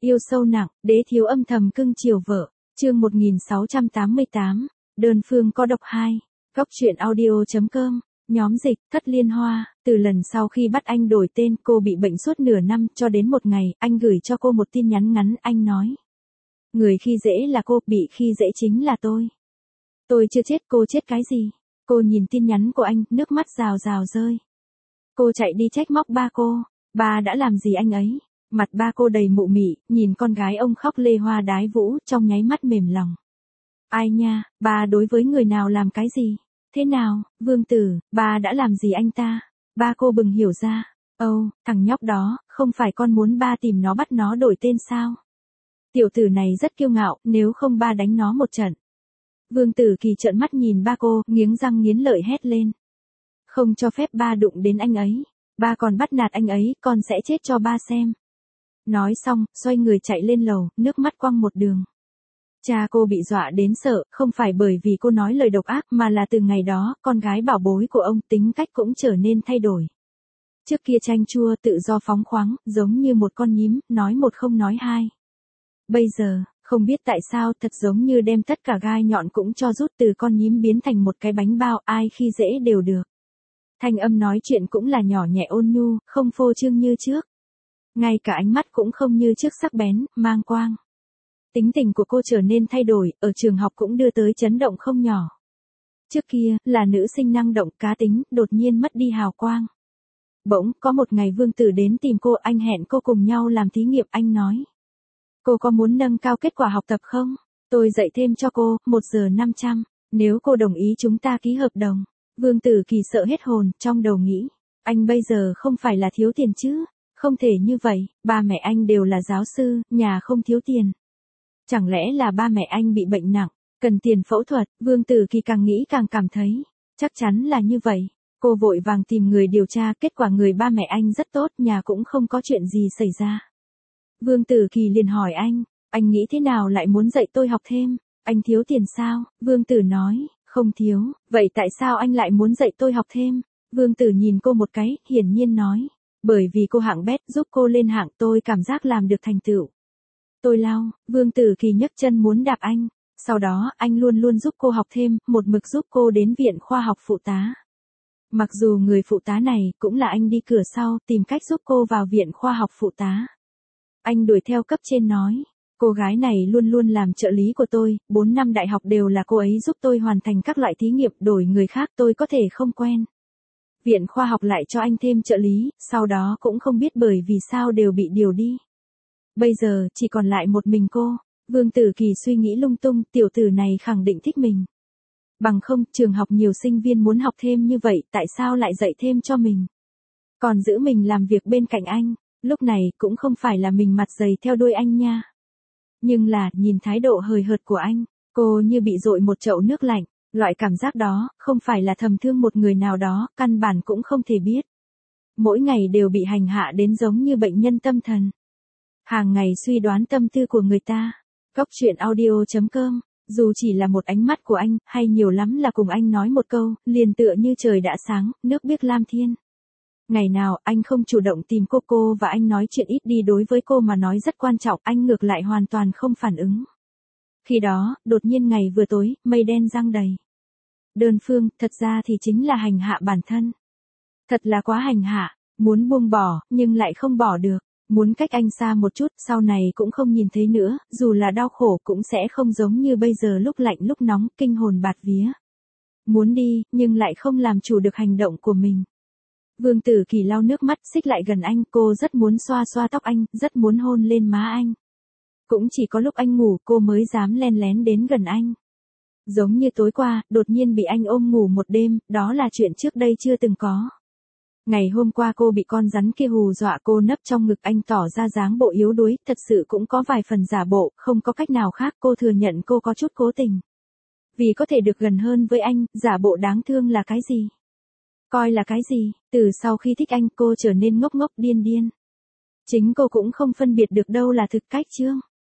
Yêu sâu nặng, đế thiếu âm thầm cưng chiều vợ. Chương 1688, đơn phương có độc 2. Góc truyện audio.com, nhóm dịch, Thất Liên Hoa. Từ lần sau khi bắt anh đổi tên, cô bị bệnh suốt nửa năm, cho đến một ngày, anh gửi cho cô một tin nhắn ngắn, anh nói. Người khi dễ là cô, bị khi dễ chính là tôi. Tôi chưa chết, cô chết cái gì? Cô nhìn tin nhắn của anh, nước mắt rào rào rơi. Cô chạy đi trách móc ba cô. Ba đã làm gì anh ấy? Mặt ba cô đầy mụ mị, nhìn con gái ông khóc lê hoa đái vũ, trong nháy mắt mềm lòng. Ai nha, ba đối với người nào làm cái gì? Thế nào, Vương Tử, ba đã làm gì anh ta? Ba cô bừng hiểu ra. Thằng nhóc đó, không phải con muốn ba tìm nó bắt nó đổi tên sao? Tiểu tử này rất kiêu ngạo, nếu không ba đánh nó một trận. Vương Tử Kỳ trợn mắt nhìn ba cô, nghiến răng nghiến lợi hét lên. Không cho phép ba đụng đến anh ấy. Ba còn bắt nạt anh ấy, con sẽ chết cho ba xem. Nói xong, xoay người chạy lên lầu, nước mắt quăng một đường. Cha cô bị dọa đến sợ, không phải bởi vì cô nói lời độc ác mà là từ ngày đó, con gái bảo bối của ông tính cách cũng trở nên thay đổi. Trước kia chanh chua tự do phóng khoáng, giống như một con nhím, nói một không nói hai. Bây giờ, không biết tại sao thật giống như đem tất cả gai nhọn cũng cho rút từ con nhím biến thành một cái bánh bao, ai khi dễ đều được. Thanh âm nói chuyện cũng là nhỏ nhẹ ôn nhu, không phô trương như trước. Ngay cả ánh mắt cũng không như trước sắc bén, mang quang. Tính tình của cô trở nên thay đổi, ở trường học cũng đưa tới chấn động không nhỏ. Trước kia, là nữ sinh năng động cá tính, đột nhiên mất đi hào quang. Bỗng, có một ngày Vương Tử đến tìm cô, anh hẹn cô cùng nhau làm thí nghiệm, anh nói. Cô có muốn nâng cao kết quả học tập không? Tôi dạy thêm cho cô, 1 giờ 500, nếu cô đồng ý chúng ta ký hợp đồng. Vương Tử Kỳ sợ hết hồn, trong đầu nghĩ. Anh bây giờ không phải là thiếu tiền chứ? Không thể như vậy, ba mẹ anh đều là giáo sư, nhà không thiếu tiền. Chẳng lẽ là ba mẹ anh bị bệnh nặng, cần tiền phẫu thuật? Vương Tử Kỳ càng nghĩ càng cảm thấy, chắc chắn là như vậy. Cô vội vàng tìm người điều tra, kết quả người ba mẹ anh rất tốt, nhà cũng không có chuyện gì xảy ra. Vương Tử Kỳ liền hỏi anh nghĩ thế nào lại muốn dạy tôi học thêm? Anh thiếu tiền sao? Vương Tử nói, không thiếu, vậy tại sao anh lại muốn dạy tôi học thêm? Vương Tử nhìn cô một cái, hiển nhiên nói. Bởi vì cô hạng bét giúp cô lên hạng, tôi cảm giác làm được thành tựu. Tôi lao, Vương Tử Kỳ nhấc chân muốn đạp anh. Sau đó, anh luôn luôn giúp cô học thêm, một mực giúp cô đến viện khoa học phụ tá. Mặc dù người phụ tá này cũng là anh đi cửa sau, tìm cách giúp cô vào viện khoa học phụ tá. Anh đuổi theo cấp trên nói. Cô gái này luôn luôn làm trợ lý của tôi, 4 năm đại học đều là cô ấy giúp tôi hoàn thành các loại thí nghiệm, đổi người khác tôi có thể không quen. Viện khoa học lại cho anh thêm trợ lý, sau đó cũng không biết bởi vì sao đều bị điều đi. Bây giờ, chỉ còn lại một mình cô. Vương Tử Kỳ suy nghĩ lung tung, tiểu tử này khẳng định thích mình. Bằng không, trường học nhiều sinh viên muốn học thêm như vậy, tại sao lại dạy thêm cho mình? Còn giữ mình làm việc bên cạnh anh, lúc này cũng không phải là mình mặt dày theo đuôi anh nha. Nhưng là, nhìn thái độ hời hợt của anh, cô như bị dội một chậu nước lạnh. Loại cảm giác đó, không phải là thầm thương một người nào đó, căn bản cũng không thể biết. Mỗi ngày đều bị hành hạ đến giống như bệnh nhân tâm thần. Hàng ngày suy đoán tâm tư của người ta. Góc truyện audio.com, dù chỉ là một ánh mắt của anh, hay nhiều lắm là cùng anh nói một câu, liền tựa như trời đã sáng, nước biếc lam thiên. Ngày nào anh không chủ động tìm cô và anh nói chuyện ít đi đối với cô mà nói rất quan trọng, anh ngược lại hoàn toàn không phản ứng. Khi đó, đột nhiên ngày vừa tối, mây đen giăng đầy. Đơn phương, thật ra thì chính là hành hạ bản thân. Thật là quá hành hạ, muốn buông bỏ, nhưng lại không bỏ được. Muốn cách anh xa một chút, sau này cũng không nhìn thấy nữa, dù là đau khổ cũng sẽ không giống như bây giờ lúc lạnh lúc nóng, kinh hồn bạt vía. Muốn đi, nhưng lại không làm chủ được hành động của mình. Vương Tử Kỳ lau nước mắt, xích lại gần anh, cô rất muốn xoa xoa tóc anh, rất muốn hôn lên má anh. Cũng chỉ có lúc anh ngủ cô mới dám len lén đến gần anh. Giống như tối qua, đột nhiên bị anh ôm ngủ một đêm, đó là chuyện trước đây chưa từng có. Ngày hôm qua cô bị con rắn kia hù dọa, cô nấp trong ngực anh tỏ ra dáng bộ yếu đuối, thật sự cũng có vài phần giả bộ, không có cách nào khác, cô thừa nhận cô có chút cố tình. Vì có thể được gần hơn với anh, giả bộ đáng thương là cái gì? Coi là cái gì? Từ sau khi thích anh cô trở nên ngốc ngốc điên điên. Chính cô cũng không phân biệt được đâu là thực cách chương.